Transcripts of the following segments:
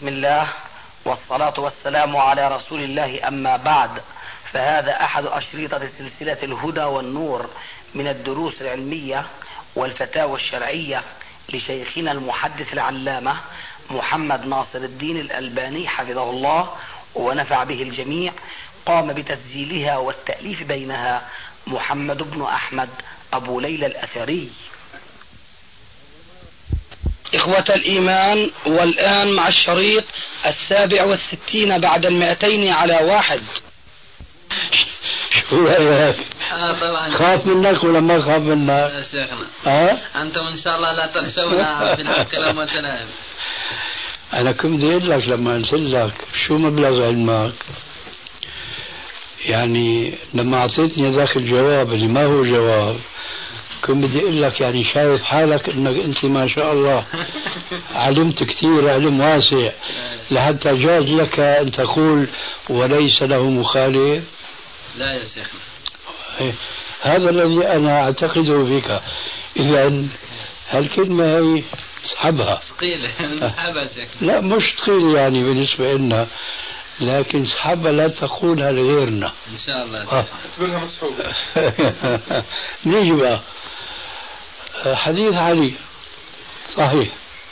بسم الله والصلاة والسلام على رسول الله، أما بعد، فهذا أحد أشرطة سلسلة الهدى والنور من الدروس العلمية والفتاوى الشرعية لشيخنا المحدث العلامة محمد ناصر الدين الألباني حفظه الله ونفع به الجميع. قام بتسجيلها والتأليف بينها محمد بن أحمد أبو ليلى الأثري. إخوة الإيمان، والآن مع الشريط 67 بعد 200 على 1. شو رأيك؟ طبعا خاف منك ولا ما خاف منك؟ يا شيخنا أنتم إن شاء الله لا تخشونا في الحق لما تنام. أنا كنت بدي أقول لك لما قلت لك شو مبلغ علمك، يعني لما أعطيتني ذاك الجواب اللي ما هو جواب، كنت بدي أقول لك يعني شايف حالك إنك أنت ما شاء الله علمت كثير، علم واسع، لحتى جاز لك أن تقول وليس له مخالف. لا يا شيخنا، هذا الذي أنا أعتقده فيك. إذا هالكلمة هي اسحبها. ثقيلة اسحبها شيخنا. لا مش ثقيلة يعني بالنسبة لنا، لكن اسحبها لا تقولها لغيرنا إن شاء الله. تقولها مسحوبة. نيجي بقى حديث علي صحيح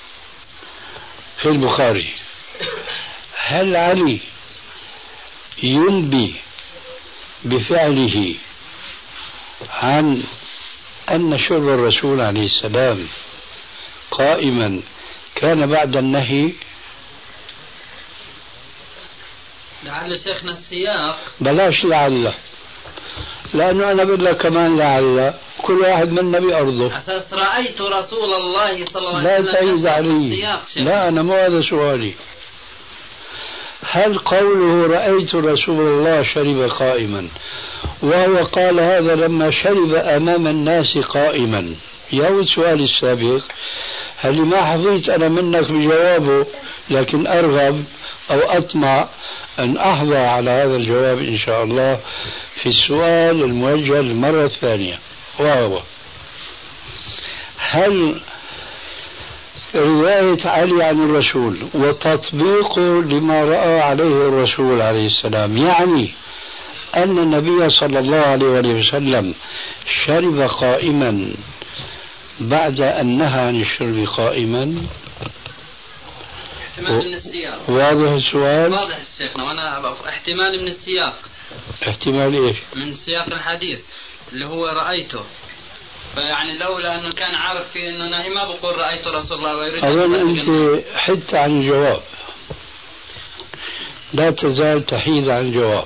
في البخاري. هل علي ينبي بفعله عن أن شرب الرسول عليه السلام قائما كان بعد النهي؟ لعل شيخنا السياق بلاش لعل، لأنه أنا بقول لك كمان لعل كل واحد منا بأرضه. أساس رأيت رسول الله صلى الله عليه وسلم. لا تعيد علي، لا أنا مو هذا سؤالي. هل قوله رأيت رسول الله شرب قائما وهو قال هذا لما شرب أمام الناس قائما، يعود سؤالي السابق، هل ما حظيت أنا منك بجوابه، لكن أرغب أو أطمع أن أحظى على هذا الجواب إن شاء الله في السؤال الموجه للمرة الثانية، وهو هل رواية علي عن الرسول وتطبيقه لما رأى عليه الرسول عليه السلام يعني أن النبي صلى الله عليه وسلم شرب قائما بعد أن نهى عن الشرب قائما؟ احتمال من السياق. واضح السؤال؟ واضح الشيخنا، وأنا احتمال من السياق. احتمال إيش؟ من سياق الحديث اللي هو رأيته، فيعني لولا أنه كان عارف فيه أنه نهي ما بقول رأيت رسول الله ويريد. أظن أنت حدت عن الجواب، لا تزال تحيد عن الجواب.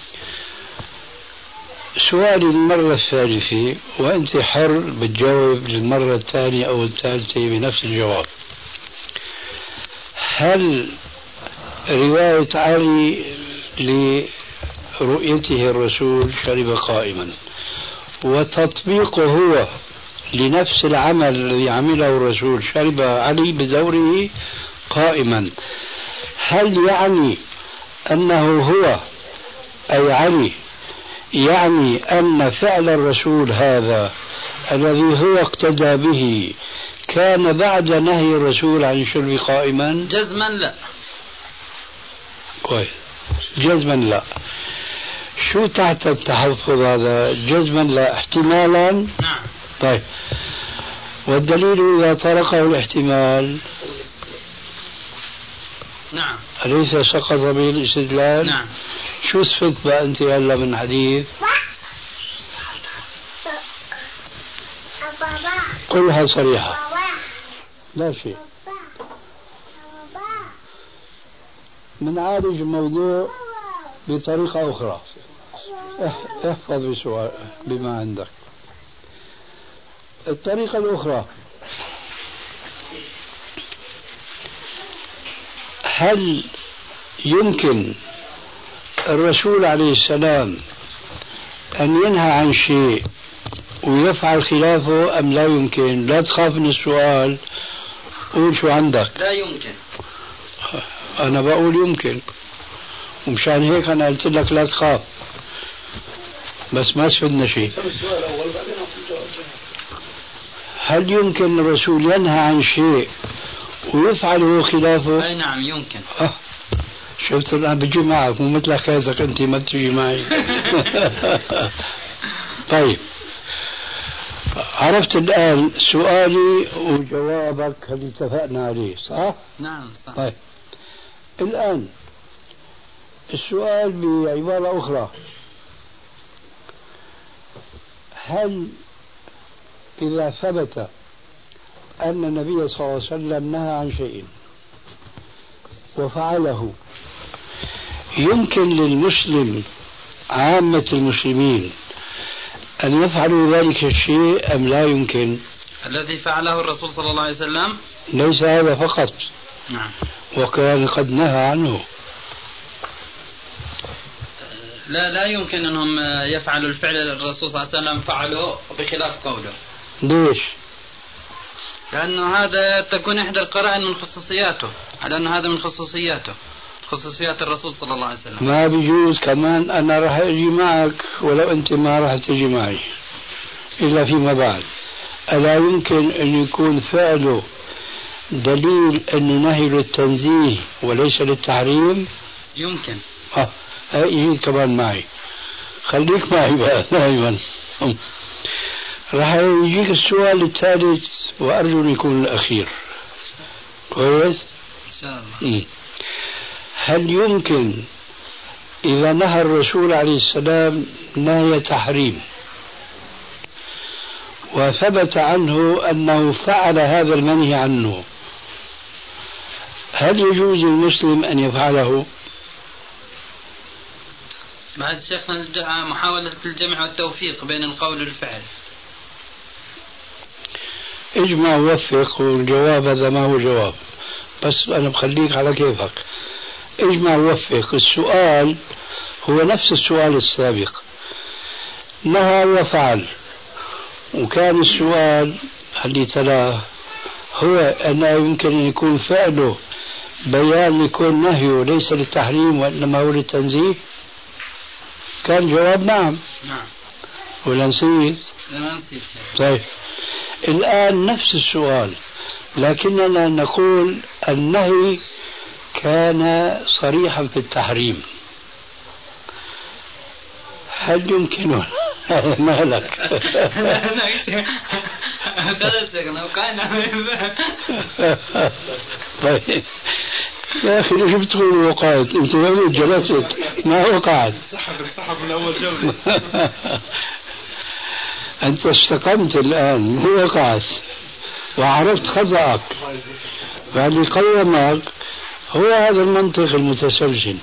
سؤالي المرة الثالثة وأنت حر بتجاوب للمرة الثانية أو الثالثة بنفس الجواب. هل رواية علي لرؤيته الرسول شرب قائما وتطبيقه هو لنفس العمل الذي عمله الرسول شرب علي بدوره قائما، هل يعني أنه هو أي علي يعني أن فعل الرسول هذا الذي هو اقتدى به كان بعد نهي الرسول عن الشرب قائما؟ جزما لا. كويس، جزما لا. شو تحت التحفظ هذا؟ جزما لا، احتمالا؟ نعم. طيب، والدليل إذا طرقه الاحتمال نعم أليس سقط به الاستدلال؟ نعم. شو استفدت بقى أنت هلا من حديث؟ قلها صريحة. لا شيء، بنعالج الموضوع بطريقة أخرى. احفظ بسؤال بما عندك. الطريقة الأخرى، هل يمكن الرسول عليه السلام أن ينهى عن شيء ويفعل خلافه أم لا يمكن؟ لا تخاف من السؤال، قول شو عندك. لا يمكن. أنا بقول يمكن، ومشان هيك أنا قلت لك لا تخاف، بس ما استفدنا شيء. هل يمكن الرسول ينهى عن شيء ويفعل خلافه. أي نعم يمكن. شفت الآن بجي معك مو مثل حكايتك أنت ما بتجي معي. طيب عرفت الآن سؤالي وجوابك اللي اتفقنا عليه صح؟ نعم صح. طيب الآن السؤال بعبارة أخرى، هل إذا ثبت أن النبي صلى الله عليه وسلم نهى عن شيء وفعله يمكن للمسلم عامة المسلمين أن يفعلوا ذلك الشيء أم لا يمكن؟ الذي فعله الرسول صلى الله عليه وسلم ليس هذا فقط. نعم. وكان قد نهى عنه. لا يمكن أنهم يفعلوا الفعل الرسول صلى الله عليه وسلم فعله بخلاف قوله. ليش؟ لأنه هذا تكون إحدى القرائن من خصوصياته، لأن هذا من خصوصياته، خصوصيات الرسول صلى الله عليه وسلم. ما بيجوز كمان أنا راح أجي معك ولو أنت ما راح تجي معي إلا فيما بعد. ألا يمكن أن يكون فعله دليل أنه نهي للتنزيه وليس للتحريم؟ يمكن. يجي كمان معي، خليك معي بقى دائما. راح يجيك السؤال الثالث وأرجو أن يكون الأخير. كويس؟ إن شاء الله. هل يمكن إذا نهى الرسول عليه السلام نهي تحريم وثبت عنه أنه فعل هذا المنهي عنه، هل يجوز للمسلم أن يفعله؟ بعد شيخنا محاولة الجمع والتوفيق بين القول والفعل. اجمع ووفق، والجواب هذا ما هو جواب، بس أنا بخليك على كيفك. اجمع ووفق. السؤال هو نفس السؤال السابق، نهى وفعل، وكان السؤال اللي تلاه هو أنه يمكن أن يكون فعله بيان يكون نهيه ليس للتحريم وإنما هو للتنزيه. كان جواب نعم. نعم. ولا نسيت؟ لا نسيت. طيب الآن نفس السؤال، لكننا نقول النهي كان صريحا في التحريم. هل يمكن ما لك؟ طيب يا أخي ليش بتقول وقعت؟ أنت وين جلست؟ ما وقعت. انسحب من أول جولة. أنت استقمت الآن، مو وقعت وعرفت خطأك، فاللي قومك هو هذا المنطق المتسلسل.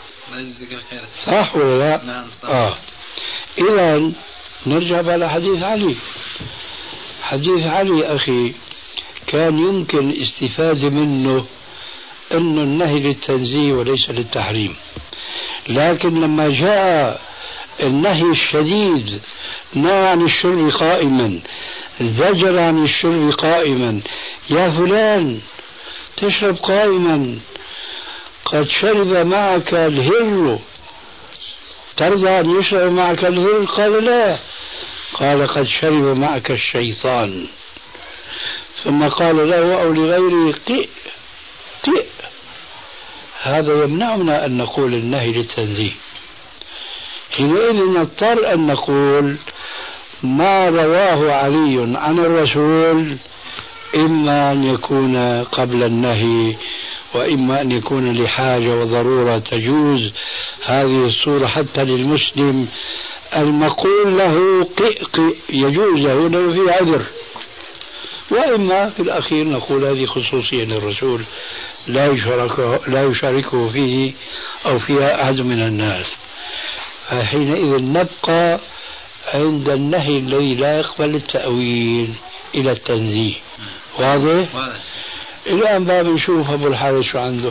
صح ولا لا؟ نعم صح. إذا نرجع على حديث علي. حديث علي أخي كان يمكن استفادة منه أنه النهي للتنزيه وليس للتحريم، لكن لما جاء النهي الشديد نهى عن الشرب قائما، زجر عن الشرب قائما، يا فلان تشرب قائما قد شرب معك الهر، ترضى أن يشرب معك الهر؟ قال لا، قال قد شرب معك الشيطان. ثم قال له أو لغيره قئ قئ. هذا يمنعنا أن نقول النهي للتنزيه. حينئذ نضطر أن نقول ما رواه علي عن الرسول إما أن يكون قبل النهي وإما أن يكون لحاجة وضرورة تجوز هذه الصورة حتى للمسلم المقول له قئ قئ يجوز له لو في عذر، وإما في الأخير نقول هذه خصوصية للرسول لا يشاركه فيه أو فيها أحد من الناس. فحينئذ نبقى عند النهي الذي لا يقبل التأويل إلى التنزيه. واضح؟ الآن بقى بنشوف أبو الحارث شو عنده.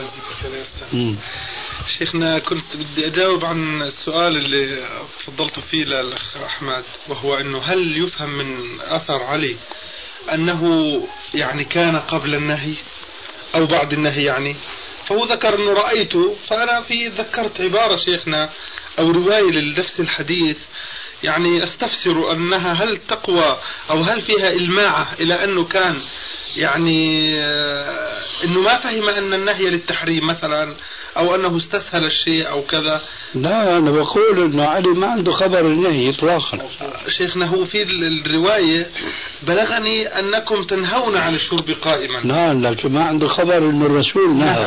شيخنا كنت بدي أجاوب عن السؤال اللي تفضلت فيه للأخ أحمد، وهو أنه هل يفهم من أثر علي أنه يعني كان قبل النهي أو بعد النهي يعني؟ فهو ذكر أنه رأيته، فأنا ذكرت عبارة شيخنا أو رواية لنفس الحديث يعني أستفسر أنها هل تقوى أو هل فيها إلماعة إلى أنه كان يعني انه ما فهم ان النهي للتحريم مثلا، او انه استسهل الشيء او كذا. لا، انا بقول انه علي ما عنده خبر النهي اطلاقا. شيخنا هو في الرواية بلغني انكم تنهون عن الشرب قائما. نعم، لكن ما عنده خبر انه الرسول نهى.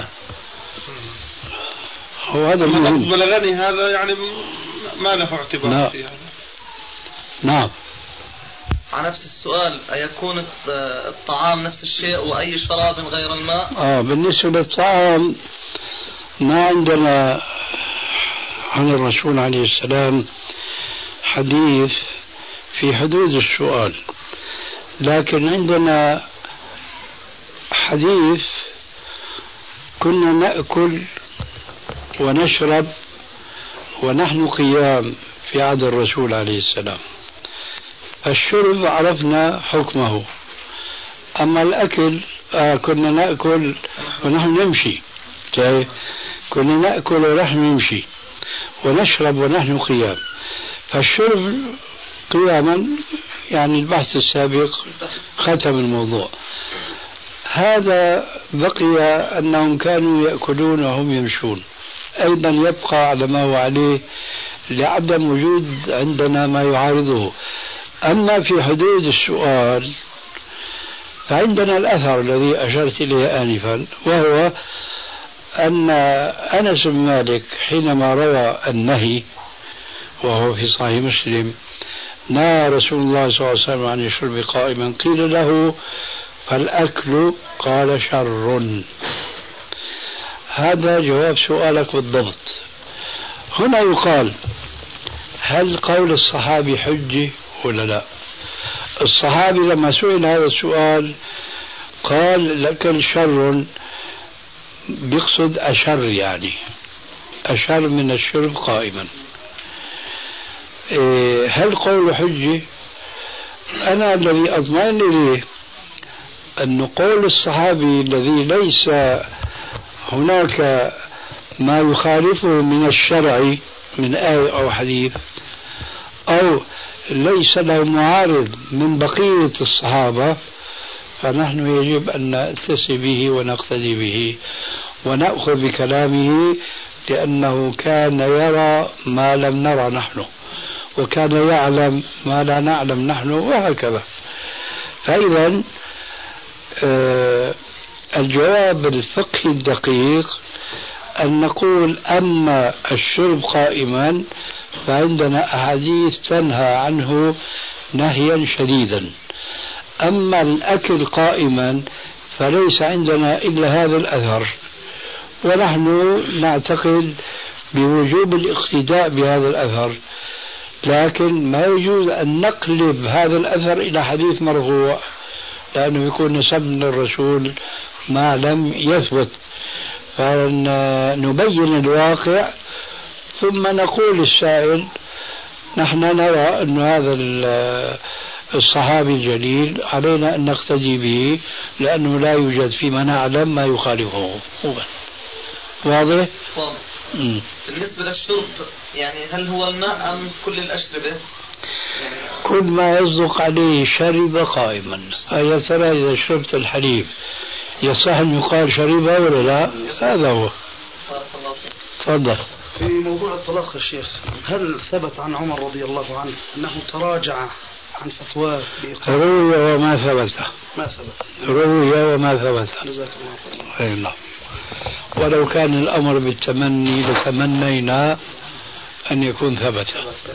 هو هذا المهم. بلغني هذا يعني ما له اعتبار في هذا. نعم. على نفس السؤال، أيكون الطعام نفس الشيء وأي شراب غير الماء؟ بالنسبة للطعام ما عندنا عن الرسول عليه السلام حديث في حدود السؤال، لكن عندنا حديث كنا نأكل ونشرب ونحن قيام في عهد الرسول عليه السلام. الشرب عرفنا حكمه، أما الأكل كنا نأكل ونحن نمشي. كنا نأكل ونحن نمشي ونشرب ونحن قيام. فالشرب قياما يعني البحث السابق ختم الموضوع. هذا بقي أنهم كانوا يأكلون وهم يمشون، أيضا يبقى على ما هو عليه لعدم وجود عندنا ما يعارضه. أما في حدود السؤال فعندنا الأثر الذي أشرت إليه آنفا، وهو أن أنس بن مالك حينما روى النهي وهو في صحيح مسلم نهى رسول الله صلى الله عليه وسلم عن الشرب قائما، قيل له فالأكل؟ قال شر. هذا جواب سؤالك بالضبط. هنا يقال هل قول الصحابي حجة ولا لا؟ الصحابي لما سئل هذا السؤال قال الأكل شر، بيقصد أشر، يعني أشر من الشرب قائما. هل قول حجة؟ أنا الذي أطمئن إليه أن قول الصحابي الذي ليس هناك ما يخالفه من الشرع من آية أو حديث، أو ليس له معارض من بقية الصحابة، فنحن يجب أن نأتسي به ونقتدي به ونأخذ بكلامه، لأنه كان يرى ما لم نرى نحن، وكان يعلم ما لا نعلم نحن، وهكذا. فإذا الجواب الفقهي الدقيق أن نقول أما الشرب قائما فعندنا أحاديث تنهى عنه نهيا شديدا، أما الأكل قائما فليس عندنا إلا هذا الأثر، ونحن نعتقد بوجوب الاقتداء بهذا الأثر، لكن ما يجوز أن نقلب هذا الأثر إلى حديث مرفوع، لأنه يكون نسبنا الرسول ما لم يثبت، فنبين الواقع ثم نقول للسائل نحن نرى أن هذا الصحابي الجليل علينا أن نقتدي به، لأنه لا يوجد فيما نعلم ما يخالفه. واضح؟ بالنسبة للشرب يعني هل هو الماء أم كل الأشربة؟ كل ما يصدق عليه شرب قائما. يا ترى إذا شربت الحليب يصح أن يقال شربه ولا لا؟ هذا هو. تفضل. في موضوع الطلاق يا شيخ، هل ثبت عن عمر رضي الله عنه أنه تراجع عن فتواه بإقامة؟ روي وما ثبت. ما ثبت. روي وما ثبت. جزاك الله خير. نعم. ولو كان الأمر بالتمني لتمنينا أن يكون ثبت.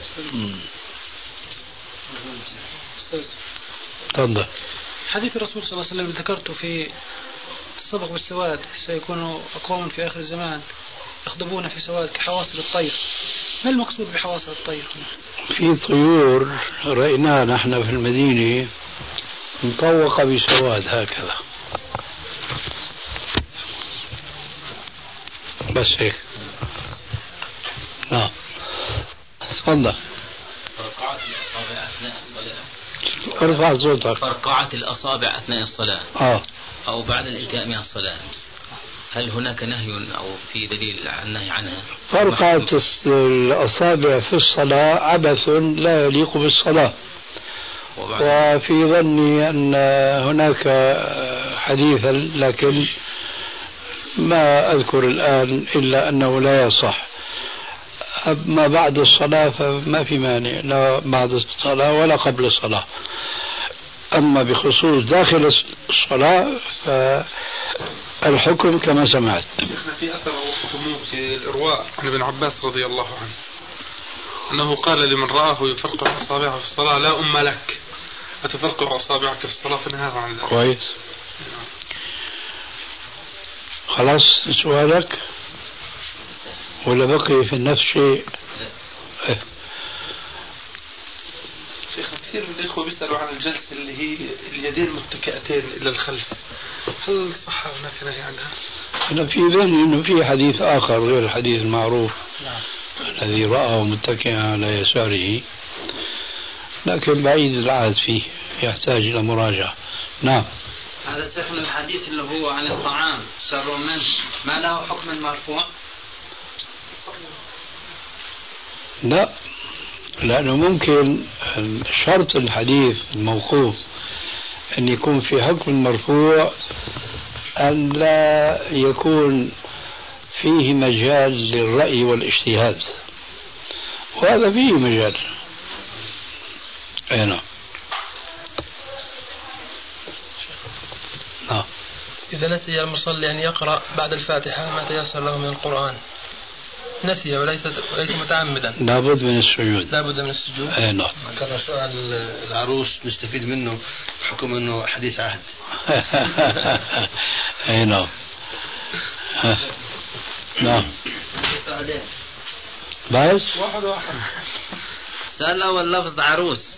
تفضل. حديث الرسول صلى الله عليه وسلم ذكرته في السبق بالسواد، سيكون أقوام في آخر الزمان يخضبون في سواد كحواصل الطير. ما المقصود بحواصل الطير؟ في طيور رأيناها نحن في المدينة مطوقة بسواد هكذا، بس هيك. نعم. تفضل. فرقعت الأصابع أثناء الصلاة. ارفع صوتك. فرقعت الأصابع أثناء الصلاة. أو بعد الانتهاء من الصلاة، هل هناك نهي أو في دليل عن النهي عنها؟ فرقعت الأصابع في الصلاة عبث لا يليق بالصلاة، وفي ظني أن هناك حديثا لكن ما أذكر الآن إلا أنه لا يصح. أما بعد الصلاة فما في مانع، لا بعد الصلاة ولا قبل الصلاة. أما بخصوص داخل الصلاة فالحكم كما سمعت. في أثر في الإرواء عن ابن عباس رضي الله عنه أنه قال لمن رآه يفرقع أصابعه في الصلاة: لا أم لك أتفرقع أصابعك في الصلاة، فنهاه عن ذلك. كويس. خلاص سؤالك ولا بقي في نفس شيء؟ شيخ كثير من الإخوة بيسألوا عن الجلسة اللي هي اليدين متكئتين إلى الخلف، هل صح هناك نهي عنها؟ أنا في ذهني أنه في حديث آخر غير الحديث المعروف الذي رآه متكئا على يساره، لكن بعيد العهد فيه، يحتاج إلى مراجعة. نعم. هذا شيخنا الحديث اللي هو عن الطعام شر منه ما له حكم المرفوع؟ لا، لأنه ممكن شرط الحديث الموقوف أن يكون في حكم المرفوع أن لا يكون فيه مجال للرأي والاجتهاد، وهذا فيه مجال. أي نعم. إذا نسي المصلي أن يقرأ بعد الفاتحة ما تيسر له من القرآن، نسي وليس متعمدا، لابد من السجود. لابد من السجود. أي نعم. كان سؤال العروس نستفيد منه بحكم أنه حديث عهد. أي نعم. نعم. سؤالين بس واحد. السؤال الأول لفظ عروس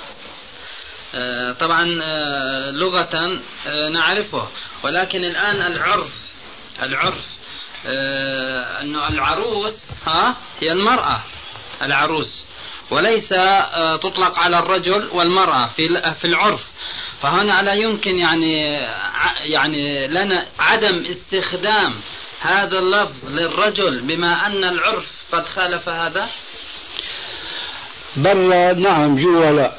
طبعا لغة نعرفه، ولكن الآن العرف أنه العروس هي المرأة العروس، وليس تطلق على الرجل والمرأة في العرف. فهنا لا يمكن يعني لنا عدم استخدام هذا اللفظ للرجل بما أن العرف قد خالف هذا. برا نعم، جوا لا.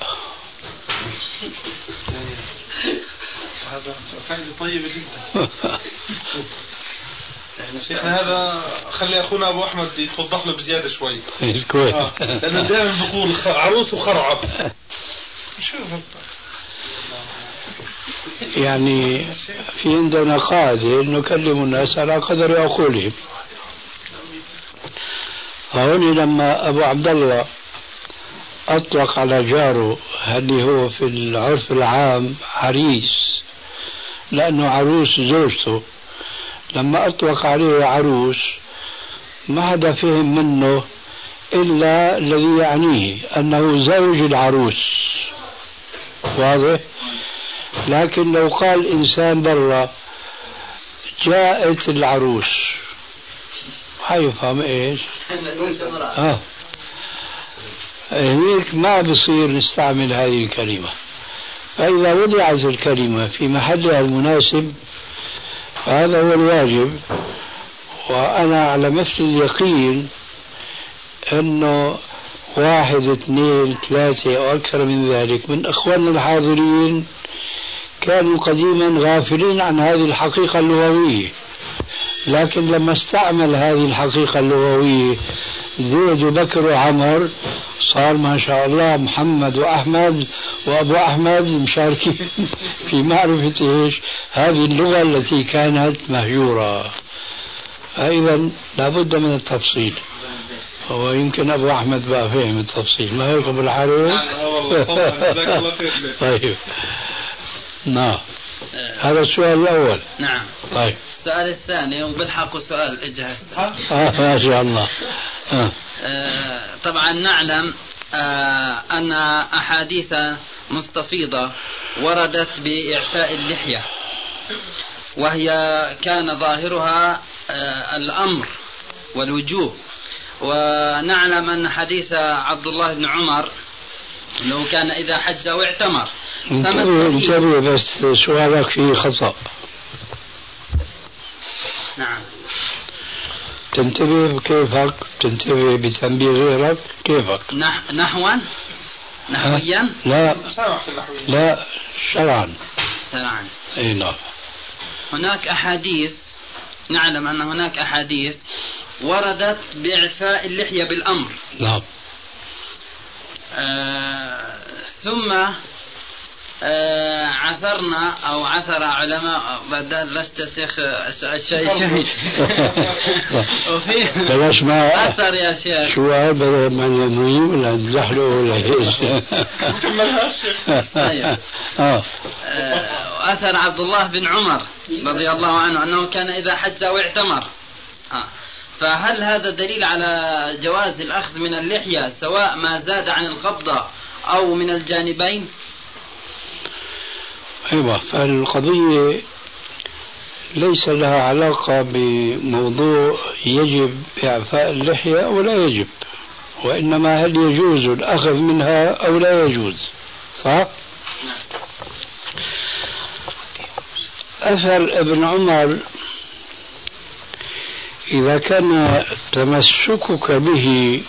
هذا فائدة طيبة جدا. شيخنا هذا خلي أخونا أبو أحمد يتوضح له بزيادة شوي. كويس. لأنه دائما بقول عروس وخرعب. يعني في عندنا قاعدة نكلم الناس على قدر عقولهم. فهون لما أبو عبد الله أطلق على جاره اللي هو في العرف العام عريس لأنه عروس زوجته، لما أطلق عليه عروس ما حدا فهم منه إلا الذي يعنيه أنه زوج العروس. واضح؟ لكن لو قال إنسان برا جاءت العروس حيفهم إيش؟ هيك ما بصير نستعمل هذه الكلمة. فإذا وضعت الكلمة في محلها المناسب فهذا هو الواجب. وأنا على مثل اليقين أنه 1 2 3 أو أكثر من ذلك من أخواننا الحاضرين كانوا قديما غافلين عن هذه الحقيقة اللغوية، لكن لما استعمل هذه الحقيقة اللغوية زيد وبكر وعمر صار ما شاء الله محمد وأحمد وأبو أحمد مشاركين في معرفة إيش هذه اللغة التي كانت مهجورة. فإذا لابد من التفصيل. هو يمكن أبو أحمد بقى فهم التفصيل، ما هيك بالحريم. طيب نعم، هذا السؤال الأول. نعم. طيب السؤال الثاني وبالحق سؤال اجهز. ما شاء الله. طبعا نعلم أن أحاديث مستفيضة وردت بإعفاء اللحية، وهي كان ظاهرها الأمر والوجوب. ونعلم أن حديث عبد الله بن عمر لو كان إذا حج أو اعتمر. انتبه بس سؤالك فيه خطأ. نعم. تنتبه كيفك، تنتبه بتنبيه غيرك كيفك. نحوا نحويا؟ لا لا، شرعا. شرعا. اي نعم. هناك أحاديث، نعلم أن هناك أحاديث وردت بإعفاء اللحية بالأمر. نعم. ثم عثرنا أو عثر علماء، بدل لست شيخ شيء وفي بلاش ما أثر يا شيخ. شو هذا من المهم ولا نزحله ولا ايش؟ طيب. أثر عبد الله بن عمر رضي الله عنه أنه كان إذا حج أو اعتمر. فهل هذا دليل على جواز الأخذ من اللحية سواء ما زاد عن القبضة أو من الجانبين؟ أيوة، فالقضية ليس لها علاقة بموضوع يجب إعفاء اللحية أو لا يجب، وإنما هل يجوز الأخذ منها أو لا يجوز. صح؟ أثر ابن عمر إذا كان تمسكك به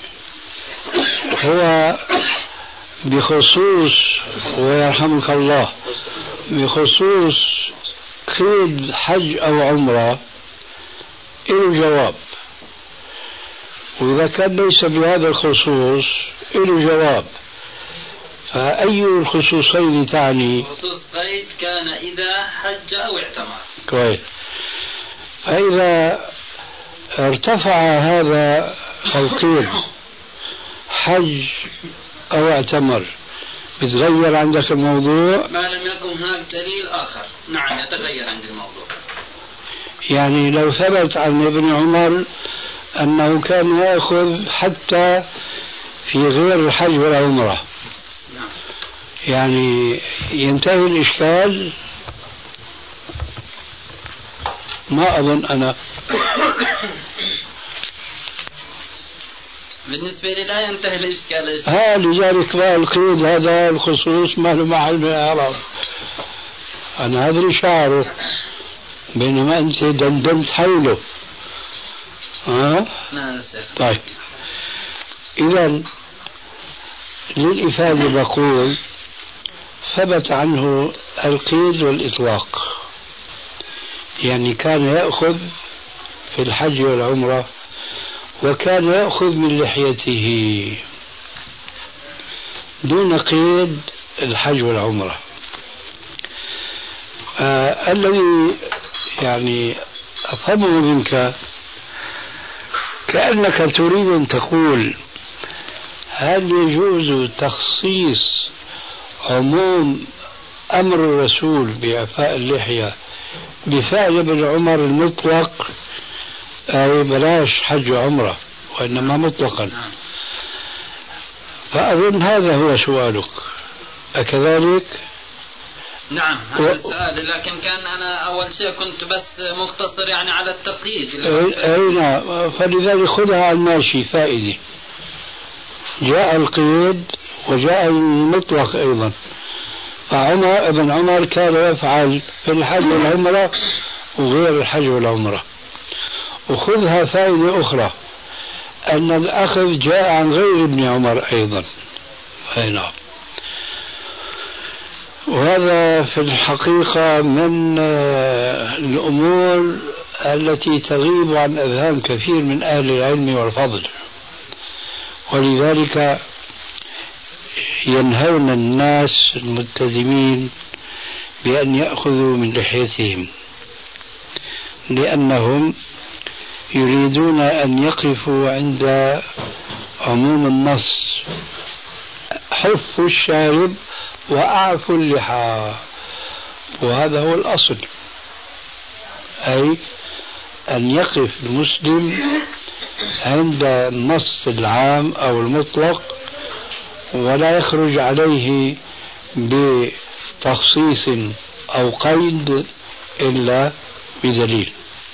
هو بخصوص، ويرحمك الله، بخصوص قيد حج أو عمرة، إله جواب. وإذا كان ليس بهذا الخصوص إله جواب. فأي الخصوصين تعني؟ خصوص قيد كان إذا حج أو اعتمر. كويس. فإذا ارتفع هذا القيد حج أو اعتمر بتغير عندك الموضوع؟ ما لم يكن هناك دليل آخر نعم يتغير عند الموضوع. يعني لو ثبت عن ابن عمر أنه كان يأخذ حتى في غير الحج والعمرة، يعني ينتهي الإشكال؟ ما أظن أنا. بالنسبة لي لا ينتهي الإشكال. لذلك بقى القيد هذا الخصوص ما له محل من الإعراب. أنا هذا اللي شعره، بينما أنت دندنت حوله. طيب، إذا للإفادة بقول ثبت عنه القيد والإطلاق، يعني كان يأخذ في الحج والعمرة وكان يأخذ من لحيته دون قيد الحج والعمرة. الذي يعني أفهمه منك كأنك تريد أن تقول هل يجوز تخصيص عموم أمر الرسول بإعفاء اللحية بفعل ابن عمر المطلق، أو بلاش حج وعمرة وإنما مطلقا؟ فأظن هذا هو سؤالك، أكذلك؟ نعم هذا السؤال، لكن كان أنا أول شيء كنت بس مختصر يعني على التقييد. نعم، فلذلك خذها على الماشي فائدة. جاء القيد وجاء المطلق أيضا. ابن عمر كان يفعل في الحج والعمرة وغير الحج والعمرة. وخذها فائدة أخرى، أن الأخذ جاء عن غير ابن عمر أيضا. نعم. وهذا في الحقيقة من الأمور التي تغيب عن أذهان كثير من أهل العلم والفضل، ولذلك ينهون الناس الملتزمين بأن يأخذوا من لحيتهم، لأنهم يريدون أن يقفوا عند عموم النص: حفوا الشارب وأعفوا اللحى. وهذا هو الأصل، أي أن يقف المسلم عند النص العام أو المطلق ولا يخرج عليه بتخصيص أو قيد إلا بدليل.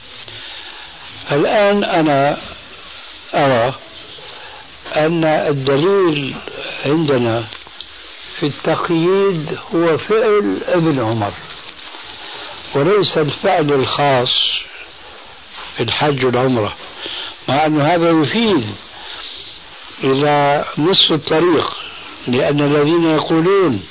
الآن أنا أرى أن الدليل عندنا في التقييد هو فعل ابن عمر وليس الفعل الخاص في الحج والعمرة، مع أن هذا يفيد إلى نصف الطريق لأن الذين يقولون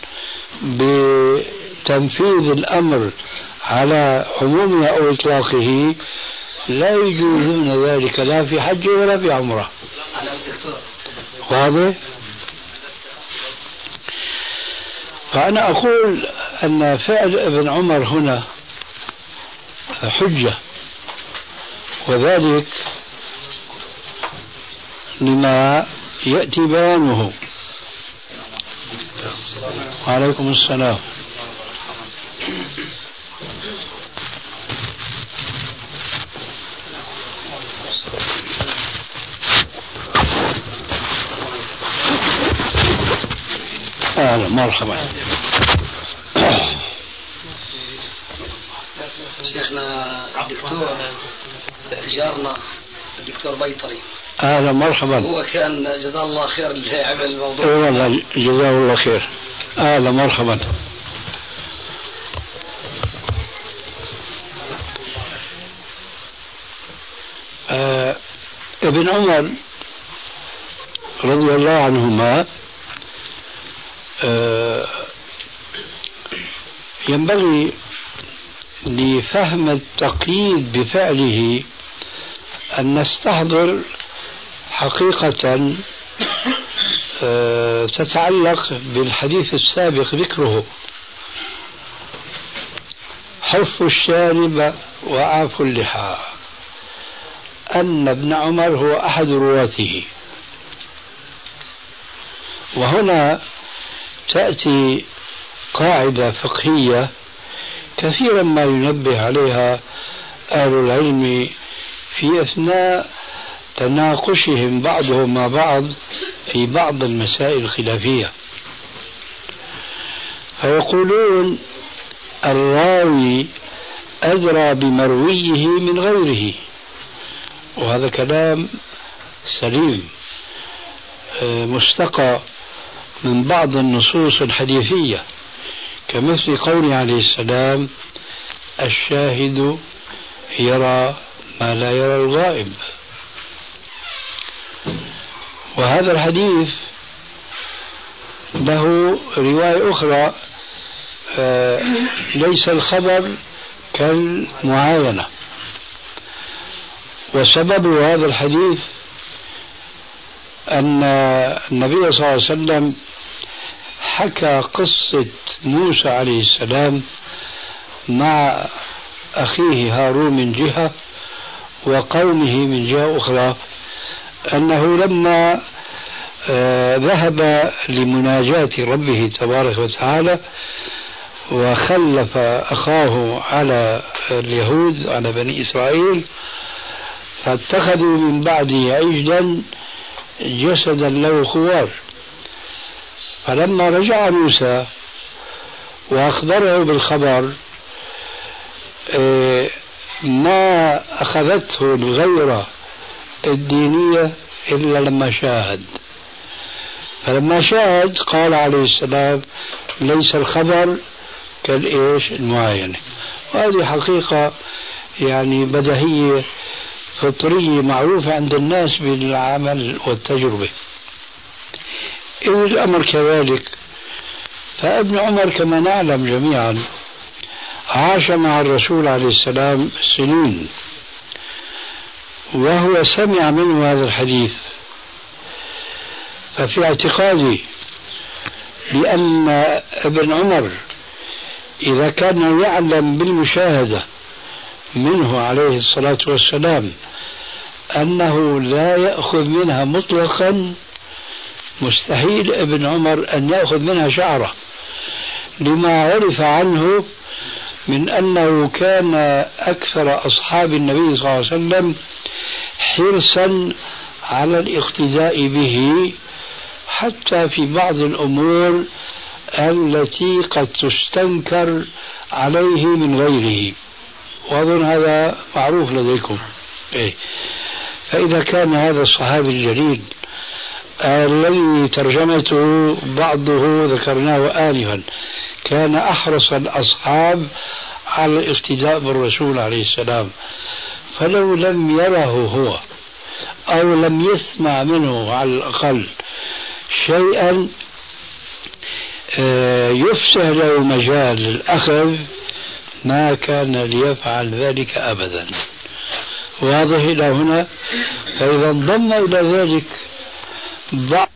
بتنفيذ الأمر على عمومه أو إطلاقه لا يجوزون ذلك لا في حج ولا في عمرة. واضح؟ فأنا أقول أن فعل ابن عمر هنا حجة، وذلك لما يأتي بيانه. وعليكم السلام. أهلا مرحبا. شيخنا الدكتور جارنا الدكتور بيطري، أهلا مرحبا. هو كان جزاه الله خير اللي عمل الموضوع. والله جزاه الله خير. أهلا مرحبا. ابن عمر رضي الله عنهما ينبغي لفهم التقييد بفعله أن نستحضر حقيقة تتعلق بالحديث السابق ذكره: حف الشارب وأعف اللحى، أن ابن عمر هو أحد رواته. وهنا تأتي قاعدة فقهية كثيرا ما ينبه عليها أهل العلم في أثناء تناقشهم بعضهم مع بعض في بعض المسائل الخلافية، فيقولون الراوي أدرى بمرويه من غيره، وهذا كلام سليم مستقى من بعض النصوص الحديثية، كمثل قوله عليه السلام: الشاهد يرى ما لا يرى الغائب. وهذا الحديث له رواية أخرى: ليس الخبر كالمعاينة. وسبب هذا الحديث أن النبي صلى الله عليه وسلم حكى قصة موسى عليه السلام مع أخيه هارون من جهة وقومه من جهة أخرى، أنه لما ذهب لمناجاة ربه تبارك وتعالى وخلف أخاه على اليهود على بني إسرائيل، فاتخذوا من بعده عجلا جسدا له خوار. فلما رجع موسى وأخبره بالخبر ما أخذته الغيرة الدينية إلا لما شاهد. فلما شاهد قال عليه السلام: ليس الخبر كالإيش المعاينة. وهذه حقيقة يعني بديهية فطرية معروفة عند الناس بالعمل والتجربة. إذ الأمر كذلك، فابن عمر كما نعلم جميعا عاش مع الرسول عليه السلام سنين، وهو سمع منه هذا الحديث. ففي اعتقادي بأن ابن عمر إذا كان يعلم بالمشاهدة منه عليه الصلاة والسلام أنه لا يأخذ منها مطلقا، مستحيل ابن عمر أن يأخذ منها شعرة، لما عرف عنه من أنه كان أكثر أصحاب النبي صلى الله عليه وسلم حرصا على الاقتداء به، حتى في بعض الأمور التي قد تستنكر عليه من غيره، وأظن هذا معروف لديكم. فإذا كان هذا الصحابي الجليل الذي ترجمته بعضه ذكرناه آنفا كان أحرص الأصحاب على الاقتداء بالرسول عليه السلام، فلو لم يره هو أو لم يسمع منه على الأقل شيئا يفسح له مجال للأخذ ما كان ليفعل ذلك أبدا. واضح إلى هنا؟ فإذا انضم إلى ذلك بعض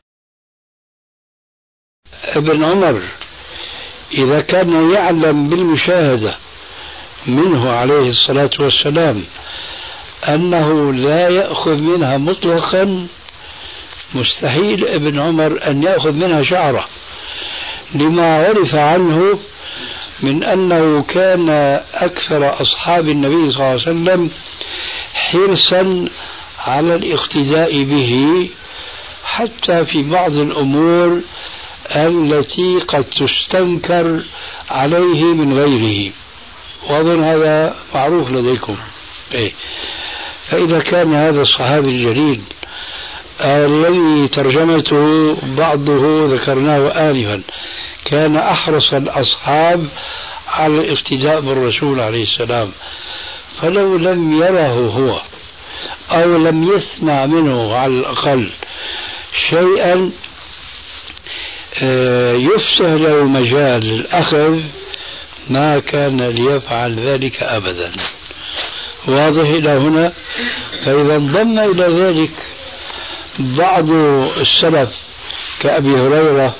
ابن عمر إذا كان يعلم بالمشاهدة منه عليه الصلاة والسلام أنه لا يأخذ منها مطلقا، مستحيل ابن عمر أن يأخذ منها شعرة، لما عرف عنه من أنه كان أكثر أصحاب النبي صلى الله عليه وسلم حرصا على الاقتداء به حتى في بعض الأمور التي قد تستنكر عليه من غيره، وأظن هذا معروف لديكم. فإذا كان هذا الصحابي الجليل الذي ترجمته بعضه ذكرناه آنفا كان أحرص الأصحاب على الاقتداء بالرسول عليه السلام، فلو لم يره هو أو لم يسمع منه على الأقل شيئا يفسح له مجال للأخذ ما كان ليفعل ذلك أبدا. واضح إلى هنا؟ فإذا انضم إلى ذلك بعض السلف كأبي هريرة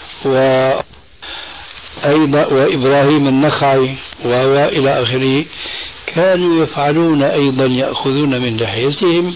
وأيضا وإبراهيم النخعي وإلى آخره كانوا يفعلون أيضا يأخذون من لحيتهم.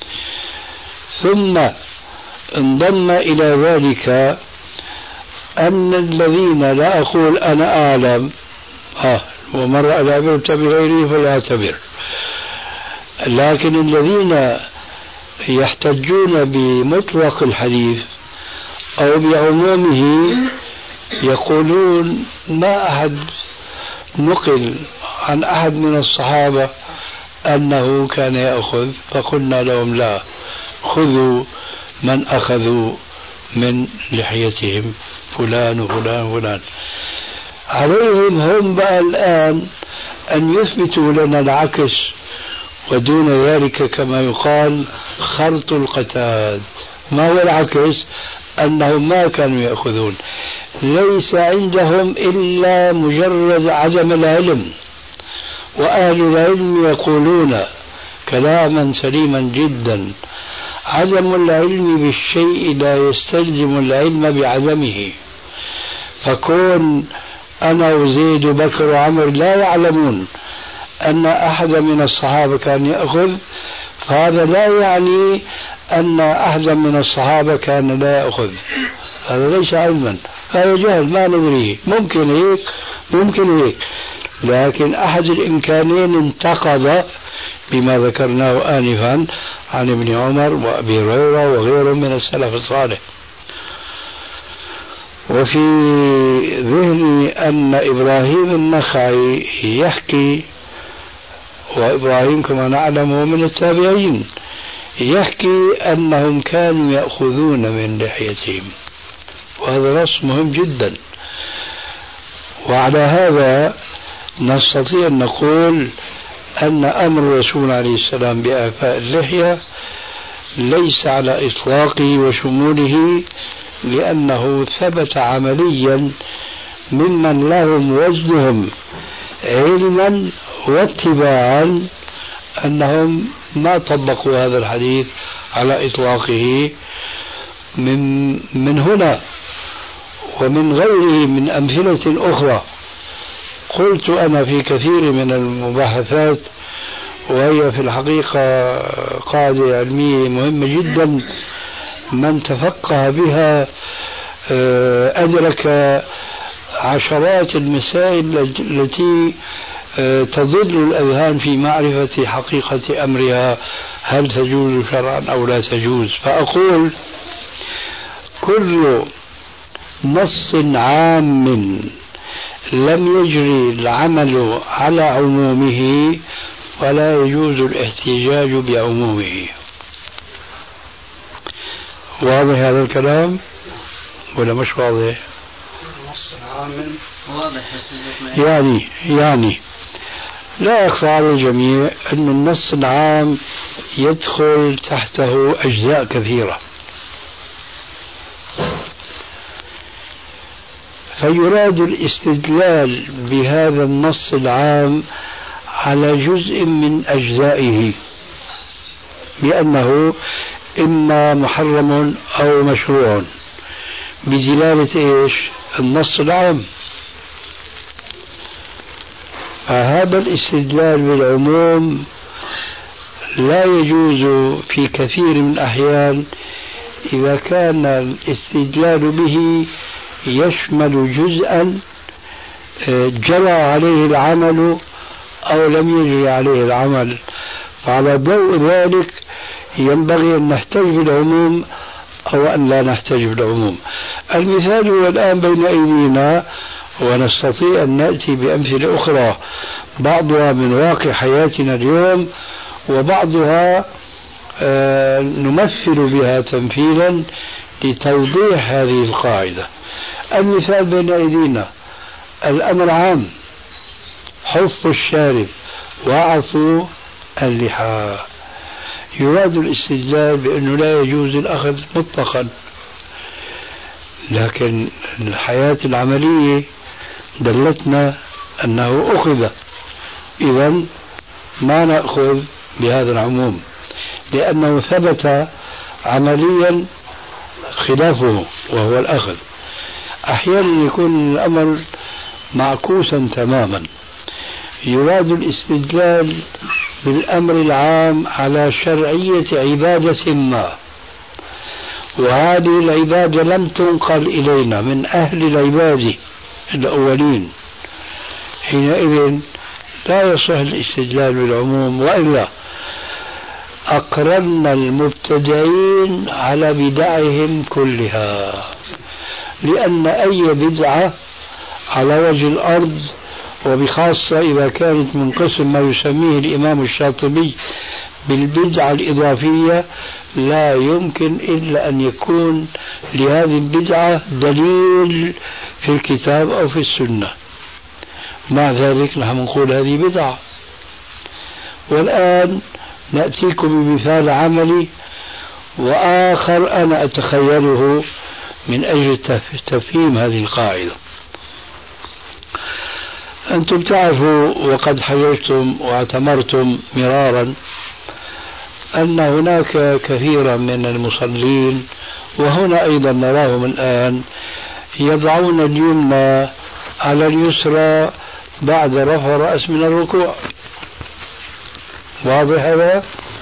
ثم انضم إلى ذلك أن الذين لا أقول أنا أعلم ومن رأى العبرة بغيره فلا يعتبر، لكن الذين يحتجون بمطلق الحديث أو بعمومه يقولون ما أحد نقل عن أحد من الصحابة أنه كان يأخذ، فقلنا لهم لا، خذوا من أخذوا من لحيتهم فلان وفلان وفلان. عليهم هم بقى الآن أن يثبتوا لنا العكس، ودون ذلك كما يقال خرط القتاد. ما هو العكس؟ أنهم ما كانوا يأخذون، ليس عندهم إلا مجرد عدم العلم، وأهل العلم يقولون كلاما سليما جدا: عدم العلم بالشيء لا يستلزم العلم بعدمه. فكون أنا وزيد وبكر وعمر لا يعلمون أن أحد من الصحابة كان يأخذ، فهذا لا يعني أن أحد من الصحابة كان لا يأخذ، هذا ليس علما، هذا جهل ما ندريه، ممكن هيك ممكن هيك، لكن أحد الإمكانين انتقض بما ذكرناه آنفا عن ابن عمر وأبي هريرة وغيرهم من السلف الصالح. وفي ذهني أن إبراهيم النخعي يحكي، وإبراهيم كما نعلم من التابعين، يحكي أنهم كانوا يأخذون من لحيتهم، وهذا نص مهم جدا. وعلى هذا نستطيع أن نقول أن أمر الرسول عليه السلام بإعفاء اللحية ليس على إطلاقه وشموله، لأنه ثبت عمليا ممن لهم وزنهم علما واتباعا أنهم ما طبقوا هذا الحديث على إطلاقه. من هنا ومن غيره من أمثلة أخرى قلت أنا في كثير من المباحثات، وهي في الحقيقة قاعدة علمية مهمة جدا، من تفقه بها أدرك عشرات المسائل التي تضل الأذهان في معرفة حقيقة أمرها، هل تجوز شرعا أو لا تجوز. فأقول كل نص عام لم يجري العمل على عمومه ولا يجوز الاحتجاج بعمومه. واضح هذا الكلام ولا مش واضح؟ يعني لا يخفى على الجميع أن النص العام يدخل تحته أجزاء كثيرة. فيراد الاستدلال بهذا النص العام على جزء من أجزائه بأنه إما محرم أو مشروع بدلالة إيش؟ النص العام. فهذا الاستدلال بالعموم لا يجوز في كثير من الأحيان إذا كان الاستدلال به يشمل جزءا جرى عليه العمل أو لم يجري عليه العمل، فعلى ضوء ذلك ينبغي أن نحتج بالعموم أو أن لا نحتج بالعموم. المثال هو الآن بين أيدينا، ونستطيع أن نأتي بأمثلة أخرى بعضها من واقع حياتنا اليوم وبعضها نمثل بها تمثيلا لتوضيح هذه القاعدة. المثال بين أيدينا الأمر عام، حف الشارب وعفو اللحى، يراد الاستدلال بأنه لا يجوز الأخذ مطلقا، لكن الحياة العملية دلتنا أنه أخذ، إذن ما نأخذ بهذا العموم لأنه ثبت عمليا خلافه وهو الأخذ. أحيانا يكون الأمر معكوسا تماما، يراد الاستدلال بالأمر العام على شرعية عبادة ما، وهذه العبادة لم تنقل إلينا من أهل العبادة الأولين، حينئذ لا يصح الاستدلال بالعموم، وإلا أقررنا المبتدعين على بدعهم كلها، لأن أي بدعة على وجه الأرض وبخاصة إذا كانت من قسم ما يسميه الإمام الشاطبي بالبدعة الإضافية لا يمكن إلا أن يكون لهذه البدعة دليل في الكتاب أو في السنة، مع ذلك نحن نقول هذه بدعة. والآن نأتيكم بمثال عملي وآخر أنا أتخيله من أجل تفهيم هذه القاعدة. أنتم تعرفوا وقد حججتم واعتمرتم مرارا أن هناك كثيرا من المصلين، وهنا أيضا نراهم الآن، يضعون اليمنى على اليسرى بعد رفع الرأس من الركوع. واضح هذا؟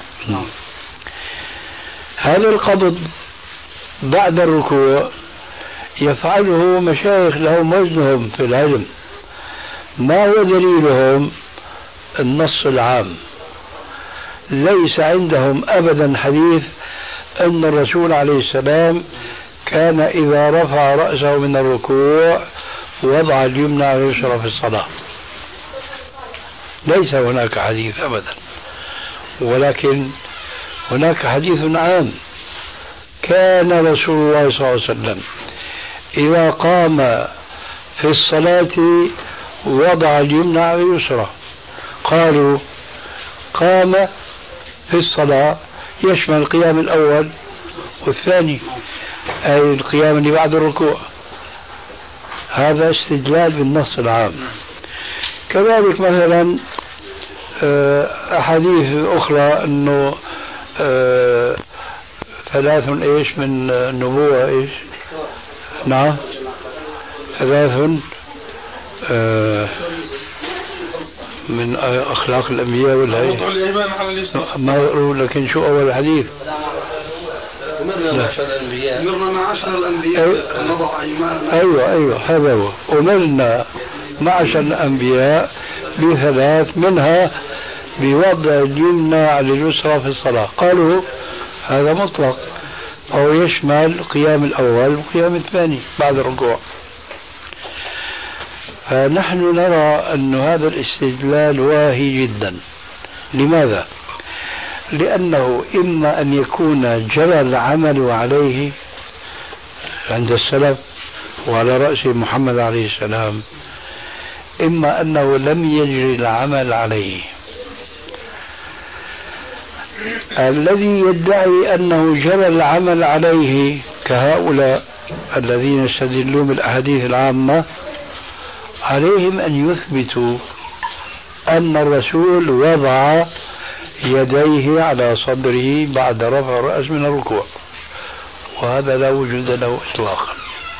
هذا القبض بعد الركوع يفعله مشايخ لهم وزنهم في العلم. ما هو دليلهم؟ النص العام. ليس عندهم أبدا حديث أن الرسول عليه السلام كان إذا رفع رأسه من الركوع وضع اليمنى على اليسرى في الصلاة، ليس هناك حديث أبدا، ولكن هناك حديث عام: كان رسول الله صلى الله عليه وسلم إذا قام في الصلاة وضع اليمنى على اليسرى. قالوا قام في الصلاة يشمل القيام الأول والثاني، أي القيام اللي بعد الركوع. هذا استدلال بالنص العام. كذلك مثلا أحاديث أخرى أنه ثلاث إيش من النبوة إيش؟ نعم، ثلاث من أخلاق الأنبياء والهي ما أقول. لكن شو أول حديث؟ أمرنا معاشر الأنبياء أن نضع أيماننا. أيوة هذا هو. أمرنا معاشر الأنبياء بثلاث، منها بوضع اليمنى على اليسرى في الصلاة. قالوا هذا مطلق أو يشمل القيام الأول والقيام الثاني بعد الركوع. فنحن نرى أن هذا الاستدلال واهي جدا. لماذا؟ لأنه إما أن يكون جرى العمل عليه عند السلف وعلى رأس محمد عليه السلام، إما أنه لم يجري العمل عليه. الذي يدعي أنه جرى العمل عليه كهؤلاء الذين يستدلون بالأحاديث العامة عليهم أن يثبتوا أن الرسول وضع يديه على صدره بعد رفع الرأس من الركوع، وهذا لا وجود له إطلاقا.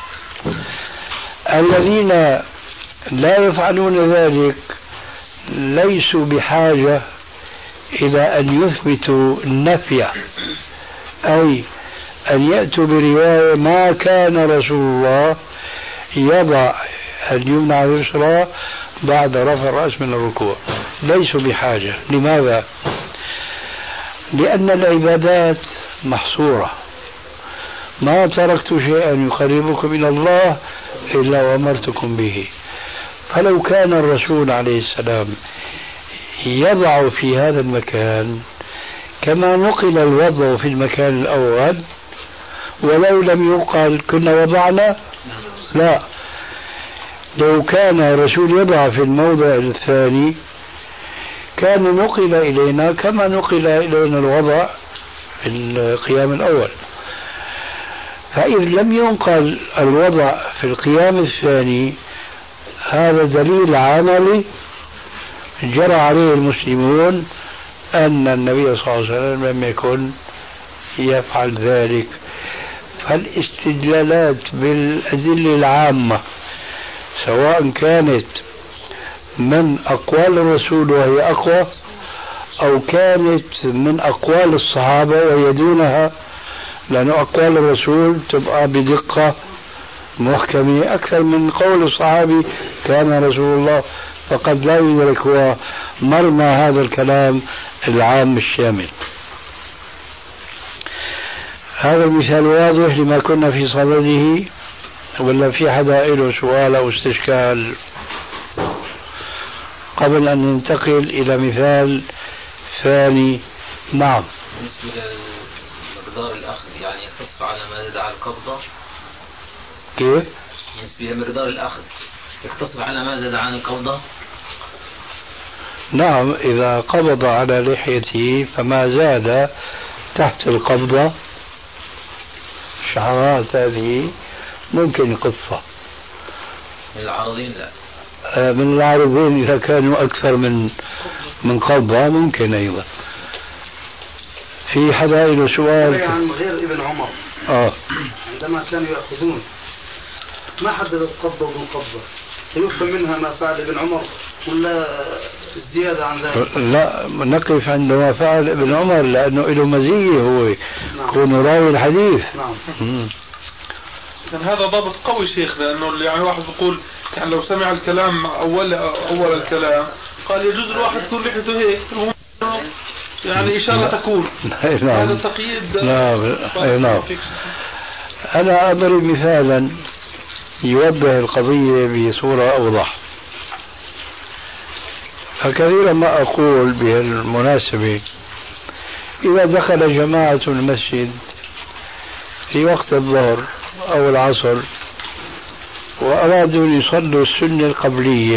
الذين لا يفعلون ذلك ليسوا بحاجة إلى أن يثبتوا النفي، أي أن يأتوا برواية ما كان رسول الله يضع اليمنى على اليسرى بعد رفع الرأس من الركوع، ليسوا بحاجة. لماذا؟ لأن العبادات محصورة، ما تركت شيئا يقربكم إلى الله إلا وأمرتكم به. فلو كان الرسول عليه السلام يضع في هذا المكان كما نقل الوضع في المكان الأول، ولو لم يقل كنا وضعنا، لا، لو كان الرسول يضع في الموضع الثاني كان نقل إلينا كما نقل إلينا الوضع في القيام الأول. فإذ لم ينقل الوضع في القيام الثاني هذا دليل عملي جرى عليه المسلمون أن النبي صلى الله عليه وسلم لم يكن يفعل ذلك. فالاستدلالات بالأدلة العامة سواء كانت من أقوال الرسول وهي أقوى أو كانت من أقوال الصحابة وهي دونها، لأن أقوال الرسول تبقى بدقة محكمة أكثر من قول الصحابي كان رسول الله، فقد لا يدرك هو مرمى هذا الكلام العام الشامل. هذا المثال واضح لما كنا في صدده، ولا في حدا له سؤال أو استشكال قبل أن ننتقل إلى مثال ثاني؟ نعم. بالنسبة لمقدار الأخذ يعني يقتصر على ما زاد على القبضة. كيف؟ بالنسبة لمقدار الأخذ يقتصر على ما زاد عن القبضة. نعم، إذا قبض على لحيته فما زاد تحت القبضة شعرات هذه ممكن يقصها. من العارضين لا. من العارضين إذا كانوا أكثر من قبضة ممكن أيضا. في حدا له سؤال عن غير ابن عمر عندما كانوا يأخذون ما حددت قبضة وضم قبضة، فيفهم منها ما فعل ابن عمر ولا زيادة عن ذلك؟ لا، نقف عند ما فعل ابن عمر لأنه له مزية، هو يكون راوي الحديث. نعم. هذا ضابط قوي شيخ، لأنه يعني واحد بيقول يعني لو سمع الكلام أول الكلام قال يجوز الواحد تكون لحيته هيك، يعني إشارة تكون هذا التقييد. نعم. أنا أضرب مثالا يوضح القضية بصورة أوضح. فكثيرا ما أقول بهالمناسبة إذا دخل جماعة المسجد في وقت الظهر أو العصر وأرادوا أن يصلوا السنة القبلية،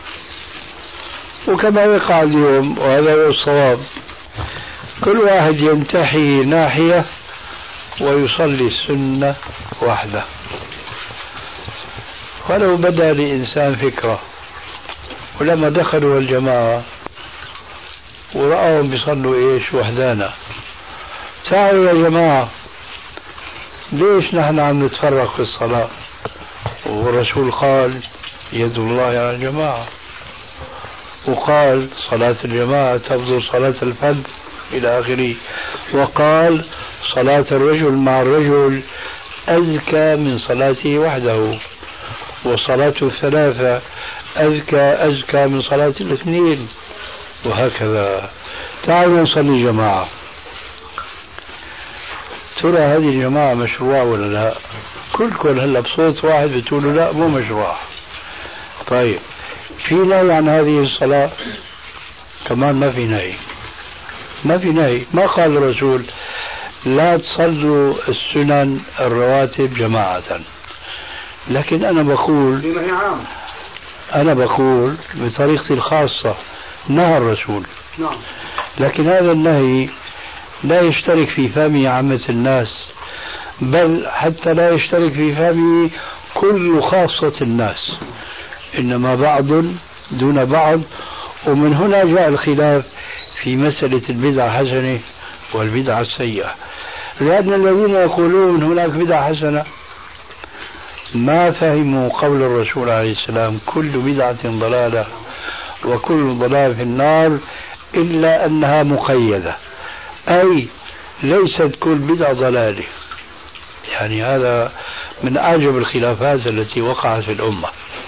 وكما يقع اليوم وهذا هو الصواب، كل واحد ينتحي ناحية ويصلي السنة وحده. ولو بدا لإنسان فكرة ولما دخلوا الجماعة ورأوهم بيصلوا وحدانا، تعالوا يا جماعة ليش نحن عم نتفرق في الصلاة؟ والرسول قال يد الله على الجماعة، وقال صلاة الجماعة تفضل صلاة الفرد إلى آخره، وقال صلاة الرجل مع الرجل أزكى من صلاته وحده، وصلاة الثلاثة أزكى من صلاة الاثنين، وهكذا. تعالوا نصلي جماعة. ترى هذه الجماعة مشروع ولا لا؟ كل هلا بصوت واحد بتقولوا لا مو مشروع. طيب في نهي عن هذه الصلاة؟ كمان ما في نهي. ما قال الرسول لا تصلوا السنن الرواتب جماعة، لكن أنا بقول بطريقتي الخاصة نهى الرسول. لكن هذا النهي لا يشترك في فهم عامة الناس، بل حتى لا يشترك في فهمه كل خاصة الناس، إنما بعض دون بعض. ومن هنا جاء الخلاف في مسألة البدعة الحسنة والبدعة السيئة، لأن الذين يقولون هناك بدعة حسنة ما فهموا قول الرسول عليه السلام كل بدعة ضلالة وكل ضلال في النار، إلا أنها مقيدة، أي ليست كل بدعة ضلالة. يعني هذا من أعجب الخلافات التي وقعت في الأمة.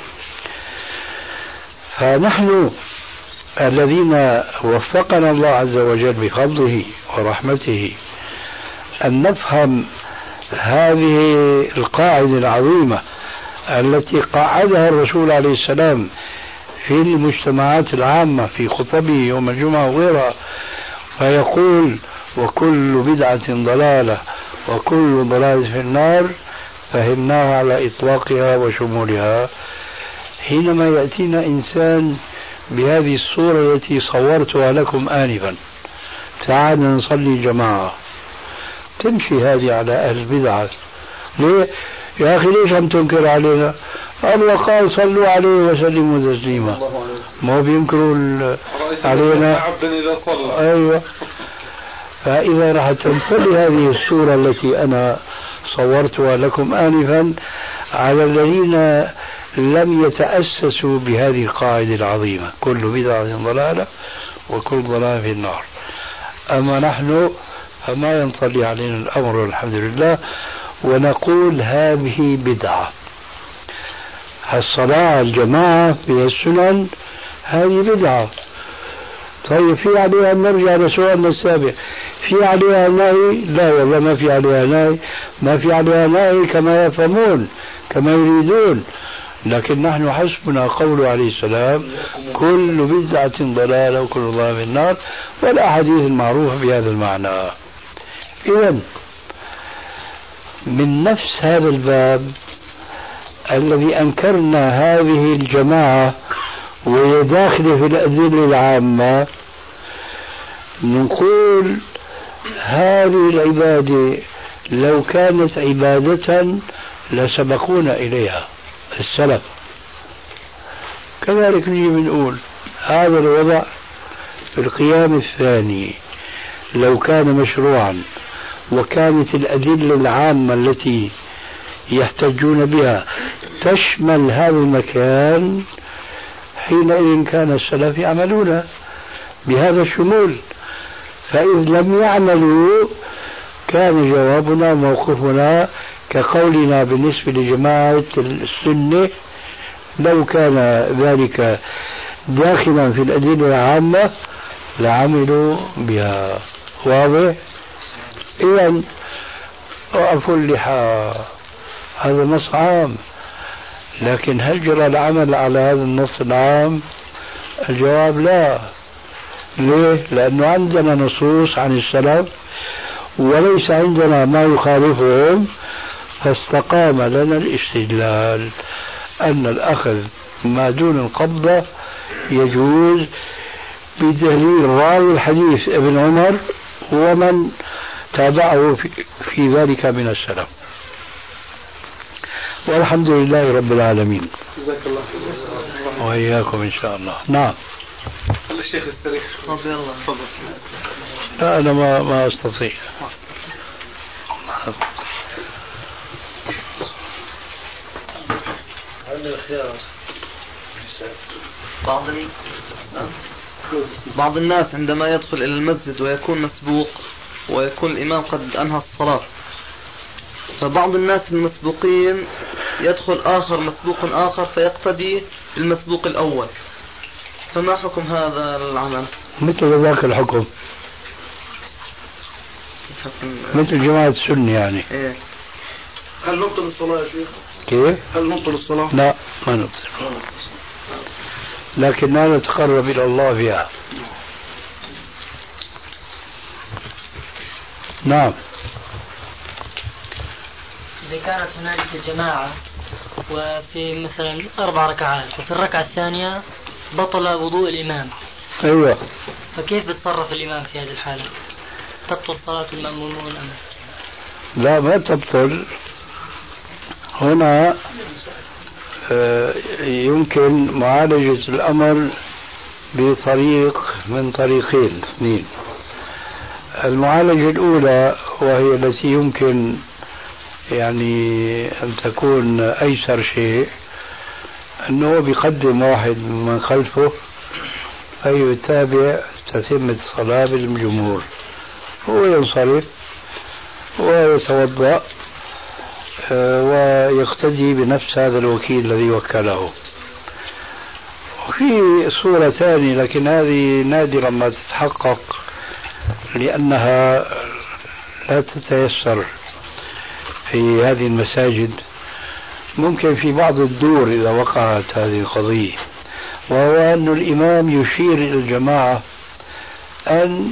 فنحن الذين وفقنا الله عز وجل بفضله ورحمته أن نفهم هذه القاعدة العظيمة التي قاعدها الرسول عليه السلام في المجتمعات العامة في خطبه يوم الجمعة وغيرها، فيقول وكل بدعة ضلالة وكل ضلالة في النار، فهمناها على إطلاقها وشمولها. حينما يأتينا إنسان بهذه الصورة التي صورتها لكم آنفا، تعالوا نصلي جماعة، تمشي هذه على أهل البدعة. ليه؟ يا أخي ليش عم تنكر علينا؟ الله قال صلوا عليه وسلموا تسليما، ما بينكروا علينا. إذا صلى. أيوة. فإذا راح تنطلي هذه الصورة التي أنا صورتها لكم آنفا على الذين لم يتأسسوا بهذه القاعدة العظيمة، كل بدعة ضلالة وكل ضلالة في النار. أما نحن فما ينطلي علينا الأمر والحمد لله، ونقول هذه بدعة. الصلاة الجماعة في السنن هذه بدعة. طيب في عليها نرجع لسؤالنا السابق، في عليها نهي؟ لا والله ما في عليها نهي، ما في عليها نهي كما يفهمون كما يريدون. لكن نحن حسبنا قوله عليه السلام كل بدعة ضلالة وكل ضلالة في النار، والأحاديث المعروفة بهذا المعنى. إذن من نفس هذا الباب الذي أنكرنا هذه الجماعة وهي داخلة في الأدلة العامة، نقول هذه العبادة لو كانت عبادة لسبقونا إليها السلف. كذلك نجي بنقول هذا الوضع في القيام الثاني لو كان مشروعا وكانت الأدلة العامة التي يحتجون بها تشمل هذا المكان، حينئذ كان السلف يعملون بهذا الشمول. فإذ لم يعملوا كان جوابنا موقفنا كقولنا بالنسبة لجماعة السنة لو كان ذلك داخلا في الأدلة العامة لعملوا بها. واضح؟ إذن وقفوا اللحى هذا نص عام، لكن هل جرى العمل على هذا النص العام؟ الجواب لا. ليه؟ لأنه عندنا نصوص عن السلف وليس عندنا ما يخالفهم، فاستقام لنا الاستدلال أن الأخذ ما دون القبضة يجوز بدليل راوي الحديث ابن عمر ومن تابعه في ذلك من السلف. والحمد لله رب العالمين. جزاك الله خير. وإياكم إن شاء الله. نعم. الشيخ استريح. تفضل. لا أنا ما أستطيع. بعض الناس عندما يدخل إلى المسجد ويكون مسبوق ويكون الإمام قد أنهى الصلاة، فبعض الناس المسبوقين يدخل آخر مسبوق آخر فيقتدي بالمسبوق الأول، فما حكم هذا العمل؟ مثل ذاك الحكم، مثل جماعة السنة يعني. إيه؟ هل نبطل الصلاة يا شيخ؟ كيف؟ هل نبطل الصلاة؟ لا ما نبطل، لكننا نتقرب إلى الله فيها. نعم. إذا كانت هنالك جماعة وفي مثلا 4 ركعات وفي الركعة الثانية بطل وضوء الإمام، أيوة، فكيف بتصرف الإمام في هذه الحالة؟ تبطل صلاة المأمومون أم؟ لا ما تبطل. هنا يمكن معالجة الأمر بطريق من طريقين اثنين. المعالجة الأولى وهي التي يمكن يعني أن تكون أيسر شيء، أنه بيقدم واحد من خلفه فيتابع تتمة الصلاة بالجمهور، هو ينصرف ويتوضأ ويقتدي بنفس هذا الوكيل الذي وكله. وفي صورة ثانية لكن هذه نادرة ما تتحقق لأنها لا تتيسر في هذه المساجد، ممكن في بعض الدور إذا وقعت هذه القضية، وهو أن الإمام يشير إلى الجماعة أن